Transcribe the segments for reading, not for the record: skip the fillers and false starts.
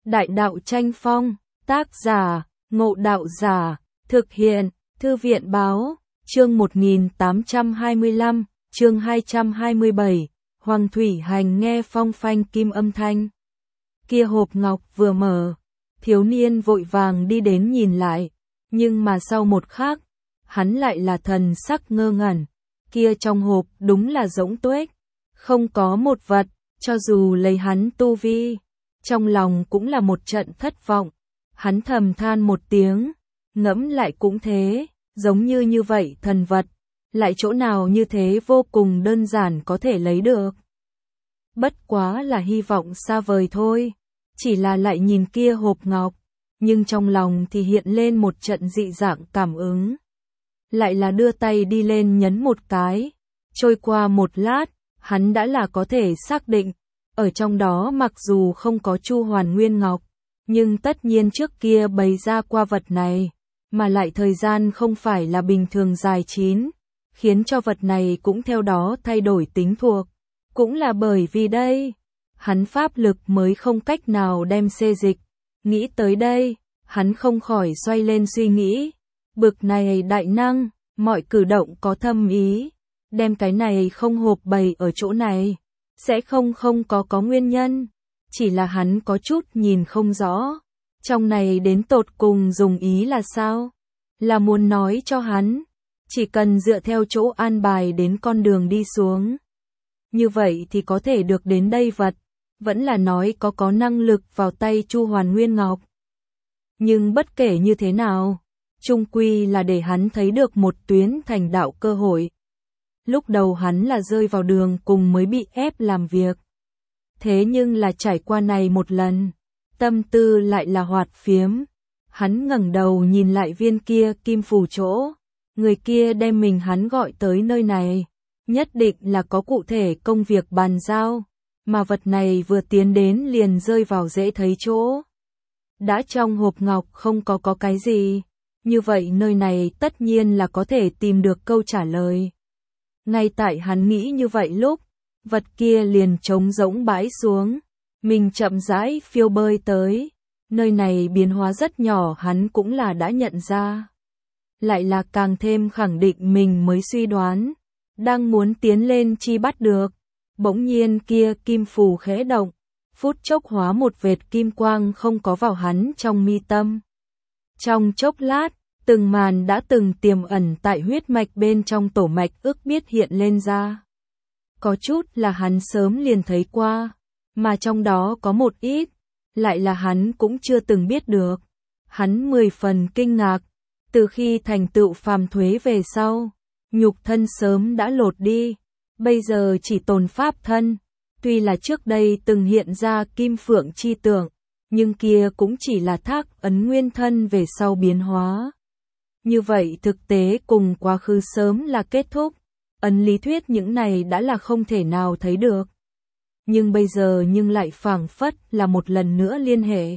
Đại đạo tranh phong, tác giả, Ngộ Đạo Giả, thực hiện, Thư viện báo, chương 1825, chương 227, Hoàng Thủy Hành nghe phong phanh kim âm thanh. Kia hộp ngọc vừa mở, thiếu niên vội vàng đi đến nhìn lại, nhưng mà sau một khắc, hắn lại là thần sắc ngơ ngẩn, kia trong hộp đúng là rỗng tuếch, không có một vật, cho dù lấy hắn tu vi, trong lòng cũng là một trận thất vọng, hắn thầm than một tiếng, ngẫm lại cũng thế, giống như vậy thần vật, lại chỗ nào như thế vô cùng đơn giản có thể lấy được. Bất quá là hy vọng xa vời thôi, chỉ là lại nhìn kia hộp ngọc, nhưng trong lòng thì hiện lên một trận dị dạng cảm ứng. Lại là đưa tay đi lên nhấn một cái, trôi qua một lát, hắn đã là có thể xác định, ở trong đó mặc dù không có Chu Hoàn Nguyên Ngọc, nhưng tất nhiên trước kia bày ra qua vật này, mà lại thời gian không phải là bình thường dài chín, khiến cho vật này cũng theo đó thay đổi tính thuộc. Cũng là bởi vì đây, hắn pháp lực mới không cách nào đem xê dịch. Nghĩ tới đây, hắn không khỏi xoay lên suy nghĩ, bực này đại năng, mọi cử động có thâm ý, đem cái này không hộp bày ở chỗ này, sẽ không có nguyên nhân, chỉ là hắn có chút nhìn không rõ, trong này đến tột cùng dùng ý là sao, là muốn nói cho hắn, chỉ cần dựa theo chỗ an bài đến con đường đi xuống. Như vậy thì có thể được đến đây vật, vẫn là nói có năng lực vào tay Chu Hoàn Nguyên Ngọc. Nhưng bất kể như thế nào, chung quy là để hắn thấy được một tuyến thành đạo cơ hội. Lúc đầu hắn là rơi vào đường cùng mới bị ép làm việc. Thế nhưng là trải qua này một lần, tâm tư lại là hoạt phiếm. Hắn ngẩng đầu nhìn lại viên kia kim phù chỗ, người kia đem hắn gọi tới nơi này, nhất định là có cụ thể công việc bàn giao, mà vật này vừa tiến đến liền rơi vào dễ thấy chỗ. Đã trong hộp ngọc không có cái gì, như vậy nơi này tất nhiên là có thể tìm được câu trả lời. Ngay tại hắn nghĩ như vậy lúc, vật kia liền trống rỗng bãi xuống, mình chậm rãi phiêu bơi tới, nơi này biến hóa rất nhỏ hắn cũng là đã nhận ra. Lại là càng thêm khẳng định mình mới suy đoán, đang muốn tiến lên chi bắt được, bỗng nhiên kia kim phù khẽ động, phút chốc hóa một vệt kim quang không có vào hắn trong mi tâm. Trong chốc lát, từng màn đã từng tiềm ẩn tại huyết mạch bên trong tổ mạch ức biết hiện lên ra. Có chút là hắn sớm liền thấy qua, mà trong đó có một ít, lại là hắn cũng chưa từng biết được. Hắn 10 phần kinh ngạc, từ khi thành tựu phàm thuế về sau, nhục thân sớm đã lột đi, bây giờ chỉ tồn pháp thân. Tuy là trước đây từng hiện ra kim phượng chi tượng, nhưng kia cũng chỉ là thác ấn nguyên thân về sau biến hóa. Như vậy thực tế cùng quá khứ sớm là kết thúc, ấn lý thuyết những này đã là không thể nào thấy được. Nhưng bây giờ lại phảng phất là một lần nữa liên hệ.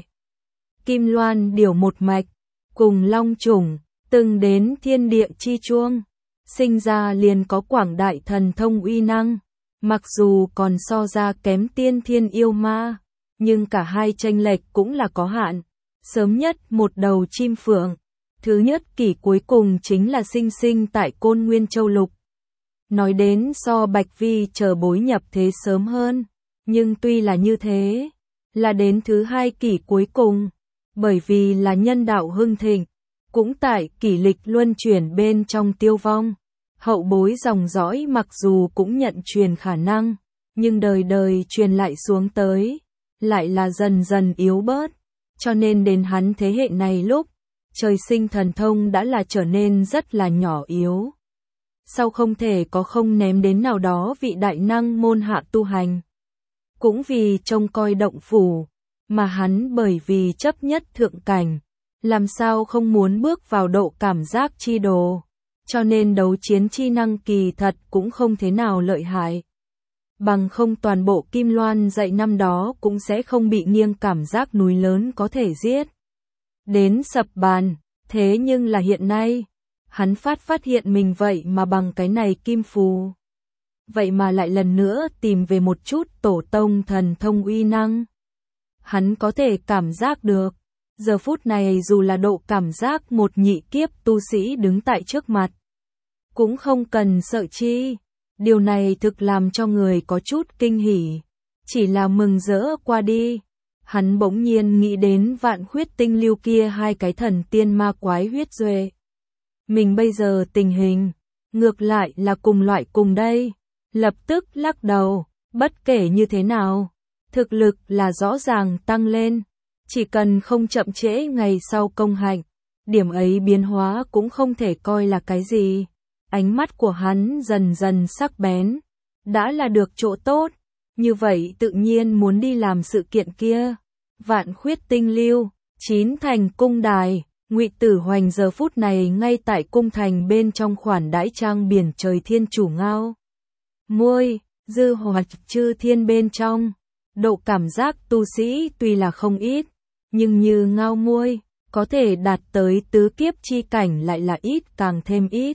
Kim Loan điều một mạch, cùng long chủng, từng đến thiên địa chi chuông, sinh ra liền có quảng đại thần thông uy năng. Mặc dù còn so ra kém tiên thiên yêu ma, nhưng cả hai chênh lệch cũng là có hạn. Sớm nhất một đầu chim phượng, thứ nhất kỷ cuối cùng chính là sinh tại Côn Nguyên Châu Lục. Nói đến so Bạch Vi chờ bối nhập thế sớm hơn, nhưng tuy là như thế, là đến thứ hai kỷ cuối cùng, bởi vì là nhân đạo hưng thịnh, cũng tại kỷ lịch luân chuyển bên trong tiêu vong. Hậu bối dòng dõi mặc dù cũng nhận truyền khả năng, nhưng đời đời truyền lại xuống tới, lại là dần dần yếu bớt, cho nên đến hắn thế hệ này lúc, trời sinh thần thông đã là trở nên rất là nhỏ yếu. Sau không thể có không ném đến nào đó vị đại năng môn hạ tu hành. Cũng vì trông coi động phủ, mà hắn bởi vì chấp nhất thượng cảnh, làm sao không muốn bước vào độ cảm giác chi đồ. Cho nên đấu chiến chi năng kỳ thật cũng không thế nào lợi hại. Bằng không toàn bộ Kim Loan dạy năm đó cũng sẽ không bị nghiêng cảm giác núi lớn có thể giết. Đến sập bàn, thế nhưng là hiện nay, hắn phát hiện mình vậy mà bằng cái này kim phù. Vậy mà lại lần nữa tìm về một chút tổ tông thần thông uy năng. hắn có thể cảm giác được. Giờ phút này dù là độ cảm giác một nhị kiếp tu sĩ đứng tại trước mặt, cũng không cần sợ chi. Điều này thực làm cho người có chút kinh hỉ, chỉ là mừng rỡ qua đi. Hắn bỗng nhiên nghĩ đến Vạn Huyết Tinh Lưu kia, hai cái thần tiên ma quái huyết duệ. Mình bây giờ tình hình, ngược lại là cùng loại cùng đây. Lập tức lắc đầu, bất kể như thế nào, thực lực là rõ ràng tăng lên. Chỉ cần không chậm trễ ngày sau công hạnh, điểm ấy biến hóa cũng không thể coi là cái gì. Ánh mắt của hắn dần dần sắc bén, đã là được chỗ tốt, như vậy tự nhiên muốn đi làm sự kiện kia. Vạn Khuyết Tinh Lưu, 9 thành cung đài, Ngụy Tử Hoành giờ phút này ngay tại cung thành bên trong khoản đãi trang biển trời thiên chủ ngao. Muôi, dư hoạt chư thiên bên trong, độ cảm giác tu sĩ tuy là không ít, nhưng như ngao muôi, có thể đạt tới tứ kiếp chi cảnh lại là ít càng thêm ít.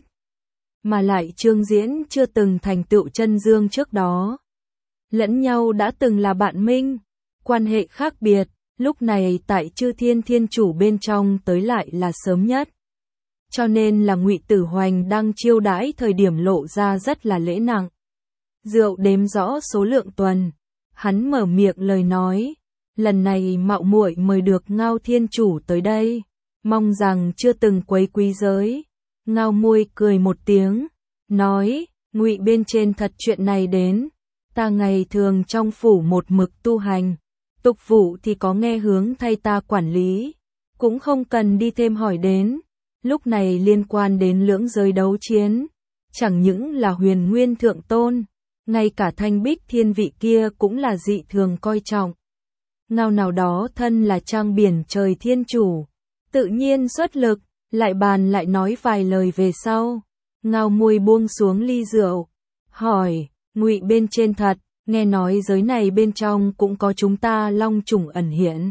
Mà lại Trương Diễn chưa từng thành tựu chân dương trước đó. Lẫn nhau đã từng là bạn minh, quan hệ khác biệt, lúc này tại chư thiên thiên chủ bên trong tới lại là sớm nhất. Cho nên là Ngụy Tử Hoành đang chiêu đãi thời điểm lộ ra rất là lễ nặng. Rượu đếm rõ số lượng tuần, hắn mở miệng lời nói, lần này mạo muội mời được Ngao Thiên Chủ tới đây, mong rằng chưa từng quấy quý giới. Ngao Muôi cười một tiếng, nói, Ngụy bên trên thật chuyện này đến, ta ngày thường trong phủ một mực tu hành, tục vụ thì có nghe hướng thay ta quản lý, cũng không cần đi thêm hỏi đến. Lúc này liên quan đến lưỡng giới đấu chiến, chẳng những là Huyền Nguyên Thượng Tôn, ngay cả Thanh Bích Thiên vị kia cũng là dị thường coi trọng. Ngao nào đó thân là trang biển trời thiên chủ, tự nhiên xuất lực, lại bàn lại nói vài lời về sau. Ngao Muôi buông xuống ly rượu, hỏi, Ngụy bên trên thật, nghe nói giới này bên trong cũng có chúng ta long chủng ẩn hiện.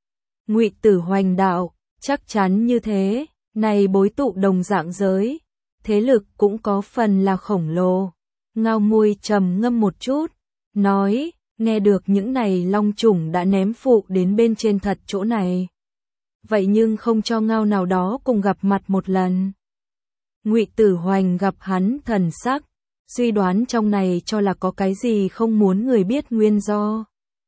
Ngụy Tử Hoành đạo, chắc chắn như thế, này bối tụ đồng dạng giới, thế lực cũng có phần là khổng lồ. Ngao Muôi trầm ngâm một chút, nói, nghe được những này long chủng đã ném phụ đến bên trên thật chỗ này. Vậy nhưng không cho Ngao nào đó cùng gặp mặt một lần. Ngụy Tử Hoành gặp hắn thần sắc, suy đoán trong này cho là có cái gì không muốn người biết nguyên do.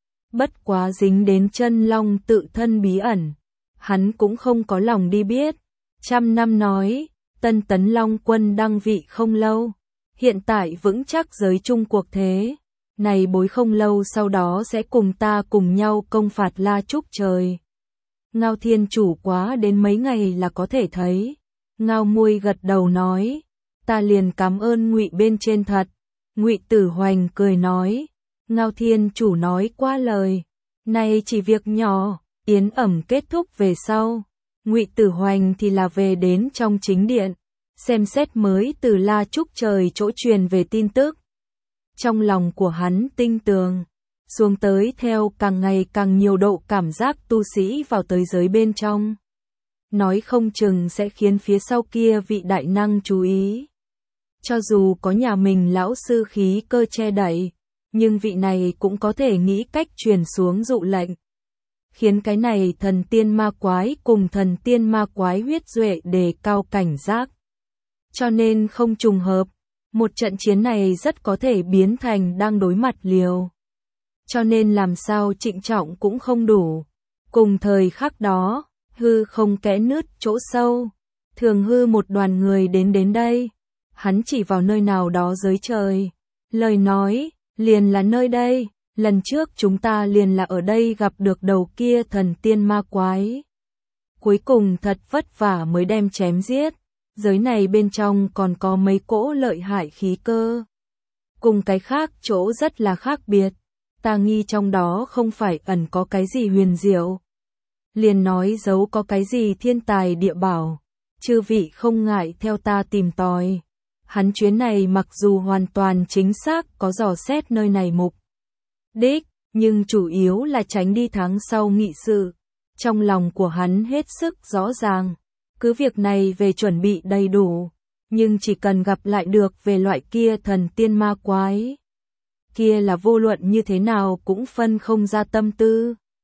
Bất quá dính đến chân long tự thân bí ẩn, hắn cũng không có lòng đi biết. Trăm năm nói, Tân Tấn Long Quân đăng vị không lâu, hiện tại vững chắc giới chung cuộc thế, này bối không lâu sau đó sẽ cùng ta cùng nhau công phạt La Trúc Trời. Ngao Thiên Chủ quá đến mấy ngày là có thể thấy. Ngao Muôi gật đầu nói, ta liền cảm ơn Ngụy bên trên thật. Ngụy Tử Hoành cười nói, Ngao Thiên Chủ nói qua lời, này chỉ việc nhỏ. Yến ẩm kết thúc về sau, Ngụy Tử Hoành thì là về đến trong chính điện, xem xét mới từ La Trúc Trời chỗ truyền về tin tức. Trong lòng của hắn tinh tường, xuống tới theo càng ngày càng nhiều độ cảm giác tu sĩ vào tới giới bên trong. Nói không chừng sẽ khiến phía sau kia vị đại năng chú ý. Cho dù có nhà mình lão sư khí cơ che đậy, nhưng vị này cũng có thể nghĩ cách truyền xuống dụ lệnh. Khiến cái này thần tiên ma quái cùng thần tiên ma quái huyết duệ đề cao cảnh giác. Cho nên không trùng hợp, một trận chiến này rất có thể biến thành đang đối mặt liều. Cho nên làm sao trịnh trọng cũng không đủ. Cùng thời khắc đó, hư không kẽ nứt chỗ sâu, Thường Hư một đoàn người đến đây. Hắn chỉ vào nơi nào đó dưới trời, lời nói, liền là nơi đây. Lần trước chúng ta liền là ở đây gặp được đầu kia thần tiên ma quái. Cuối cùng thật vất vả mới đem chém giết. Giới này bên trong còn có mấy cỗ lợi hại khí cơ. Cùng cái khác chỗ rất là khác biệt. Ta nghi trong đó không phải ẩn có cái gì huyền diệu. Liền nói giấu có cái gì thiên tài địa bảo. Chư vị không ngại theo ta tìm tòi. Hắn chuyến này mặc dù hoàn toàn chính xác có dò xét nơi này mục đích, nhưng chủ yếu là tránh đi tháng sau nghị sự. Trong lòng của hắn hết sức rõ ràng, cứ việc này về chuẩn bị đầy đủ, nhưng chỉ cần gặp lại được về loại kia thần tiên ma quái, kia là vô luận như thế nào cũng phân không ra tâm tư.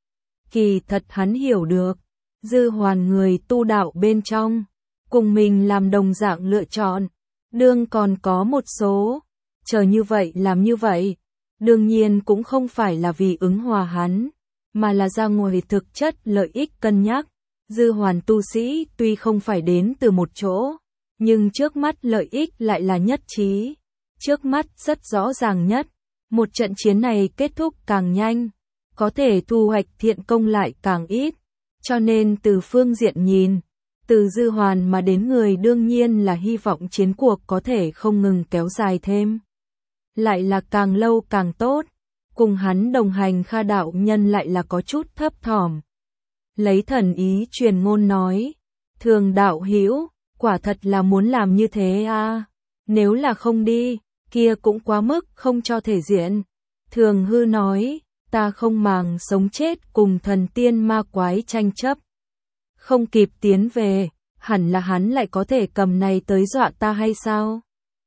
Kỳ thật hắn hiểu được, Dư Hoàn người tu đạo bên trong, cùng mình làm đồng dạng lựa chọn, đương còn có một số, chờ như vậy làm như vậy, đương nhiên cũng không phải là vì ứng hòa hắn, mà là ra ngoài thực chất lợi ích cân nhắc. Dư Hoàn tu sĩ tuy không phải đến từ một chỗ, nhưng trước mắt lợi ích lại là nhất trí, trước mắt rất rõ ràng nhất, một trận chiến này kết thúc càng nhanh, có thể thu hoạch thiện công lại càng ít, cho nên từ phương diện nhìn, từ Dư Hoàn mà đến người đương nhiên là hy vọng chiến cuộc có thể không ngừng kéo dài thêm, lại là càng lâu càng tốt. Cùng hắn đồng hành Kha đạo nhân lại là có chút thấp thỏm. Lấy thần ý truyền ngôn nói, Thường đạo hữu, quả thật là muốn làm như thế à, nếu là không đi, kia cũng quá mức không cho thể diện. Thường hư nói, ta không màng sống chết cùng thần tiên ma quái tranh chấp. Không kịp tiến về, hẳn là hắn lại có thể cầm này tới dọa ta hay sao?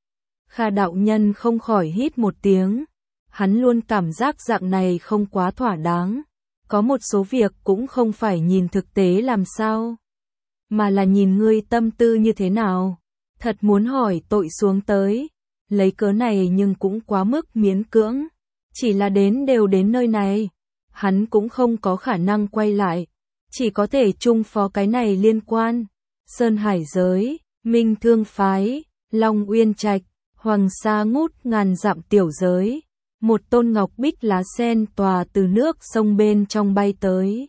Kha đạo nhân không khỏi hít một tiếng. Hắn luôn cảm giác dạng này không quá thỏa đáng. Có một số việc cũng không phải nhìn thực tế làm sao, mà là nhìn ngươi tâm tư như thế nào. Thật muốn hỏi tội xuống tới, lấy cớ này nhưng cũng quá mức miễn cưỡng. Chỉ là đều đến nơi này, hắn cũng không có khả năng quay lại, chỉ có thể chung phó cái này liên quan. Sơn Hải giới, Minh Thương phái, Long Uyên Trạch, Hoàng Sa ngút ngàn dặm tiểu giới. Một tôn ngọc bích lá sen tòa từ nước sông bên trong bay tới.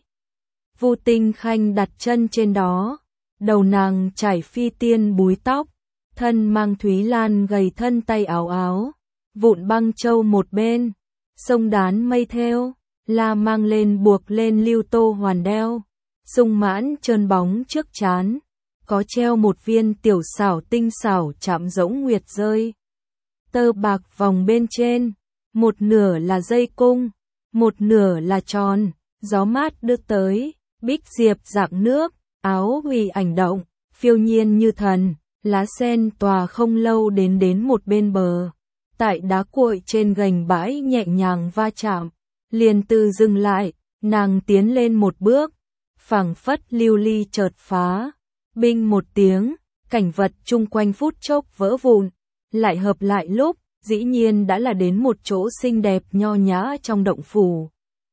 Vu Tinh Khanh đặt chân trên đó, đầu nàng trải phi tiên búi tóc, thân mang thúy lan gầy thân tay áo áo, vụn băng châu một bên, sông đán mây theo, la mang lên buộc lên lưu tô hoàn đeo, sung mãn trơn bóng trước trán, có treo một viên tiểu xảo tinh xảo chạm rỗng nguyệt rơi. Tơ bạc vòng bên trên, một nửa là dây cung, một nửa là tròn, gió mát đưa tới, bích diệp dạng nước, áo huy ảnh động, phiêu nhiên như thần, lá sen tòa không lâu đến một bên bờ, tại đá cuội trên gành bãi nhẹ nhàng va chạm, liền từ dừng lại, nàng tiến lên một bước, phảng phất lưu ly chợt phá, binh một tiếng, cảnh vật chung quanh phút chốc vỡ vụn, lại hợp lại lúc, dĩ nhiên đã là đến một chỗ xinh đẹp nho nhã trong động phủ.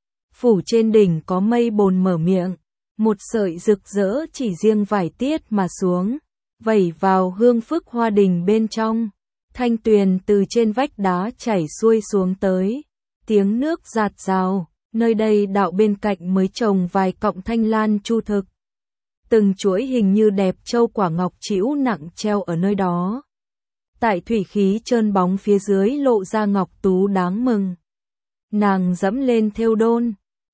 Phủ trên đỉnh có mây bồn mở miệng, một sợi rực rỡ chỉ riêng vài tiết mà xuống, vẩy vào hương phức hoa đình bên trong. Thanh tuyền từ trên vách đá chảy xuôi xuống tới, tiếng nước rạt rào, nơi đây đạo bên cạnh mới trồng vài cọng thanh lan chu thực. Từng chuỗi hình như đẹp châu quả ngọc trĩu nặng treo ở nơi đó. Tại thủy khí trơn bóng phía dưới lộ ra ngọc tú đáng mừng. Nàng dẫm lên thêu đôn,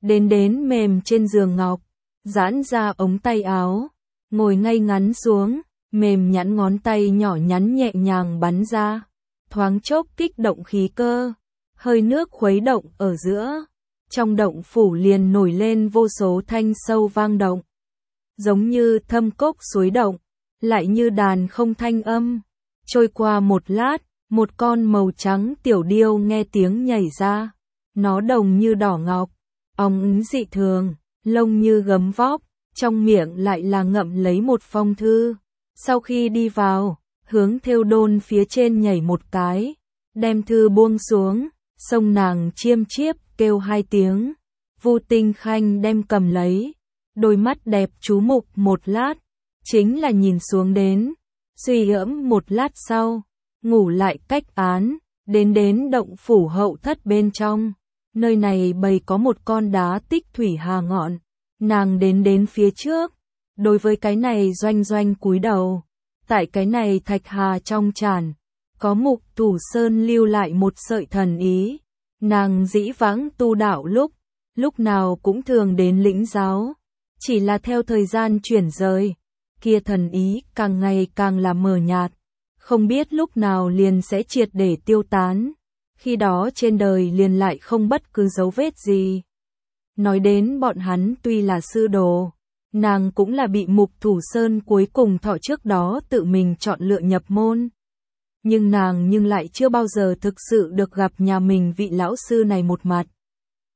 đến mềm trên giường ngọc, giãn ra ống tay áo, ngồi ngay ngắn xuống, mềm nhẵn ngón tay nhỏ nhắn nhẹ nhàng bắn ra, thoáng chốc kích động khí cơ, hơi nước khuấy động ở giữa, trong động phủ liền nổi lên vô số thanh sâu vang động, giống như thâm cốc suối động, lại như đàn không thanh âm. Trôi qua một lát, một con màu trắng tiểu điêu nghe tiếng nhảy ra, nó đồng như đỏ ngọc, óng ứng dị thường, lông như gấm vóc, trong miệng lại là ngậm lấy một phong thư. Sau khi đi vào, hướng thêu đôn phía trên nhảy một cái, đem thư buông xuống, sông nàng chiêm chiếp kêu hai tiếng. Vu Tinh Khanh đem cầm lấy, đôi mắt đẹp chú mục một lát, chính là nhìn xuống đến, suy gẫm một lát sau, ngủ lại cách án, đến động phủ hậu thất bên trong. Nơi này bày có một con đá tích thủy hà ngọn, nàng đến phía trước, đối với cái này doanh cúi đầu. Tại cái này thạch hà trong tràn, có Mục Thủ Sơn lưu lại một sợi thần ý. Nàng dĩ vãng tu đạo lúc nào cũng thường đến lĩnh giáo, chỉ là theo thời gian chuyển rời, kia thần ý càng ngày càng là mờ nhạt, không biết lúc nào liền sẽ triệt để tiêu tán, khi đó trên đời liền lại không bất cứ dấu vết gì. Nói đến bọn hắn tuy là sư đồ, nàng cũng là bị Mục Thủ Sơn cuối cùng thọ trước đó tự mình chọn lựa nhập môn. Nhưng nàng lại chưa bao giờ thực sự được gặp nhà mình vị lão sư này một mặt.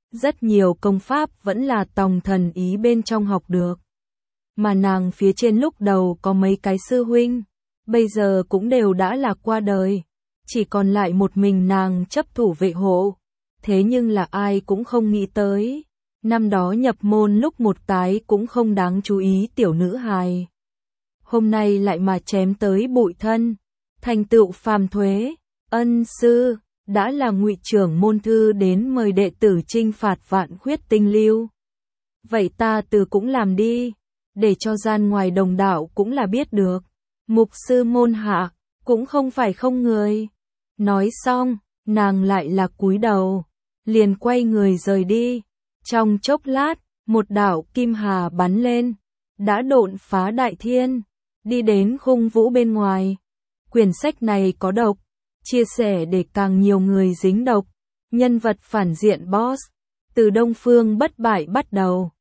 Rất nhiều công pháp vẫn là tòng thần ý bên trong học được. Mà nàng phía trên lúc đầu có mấy cái sư huynh, bây giờ cũng đều đã là qua đời. Chỉ còn lại một mình nàng chấp thủ vệ hộ. Thế nhưng là ai cũng không nghĩ tới. Năm đó nhập môn lúc một cái cũng không đáng chú ý tiểu nữ hài. Hôm nay lại mà chém tới bụi thân. Thành tựu phàm thuế, ân sư, đã là Ngụy trưởng môn thư đến mời đệ tử chinh phạt vạn khuyết tinh lưu. Vậy ta từ cũng làm đi, để cho gian ngoài đồng đạo cũng là biết được. Mục sư môn hạ, cũng không phải không người. Nói xong, nàng lại là cúi đầu, liền quay người rời đi. Trong chốc lát, một đạo kim hà bắn lên, đã độn phá đại thiên, đi đến khung vũ bên ngoài. Quyển sách này có độc, chia sẻ để càng nhiều người dính độc. Nhân vật phản diện boss, từ Đông Phương bất bại bắt đầu.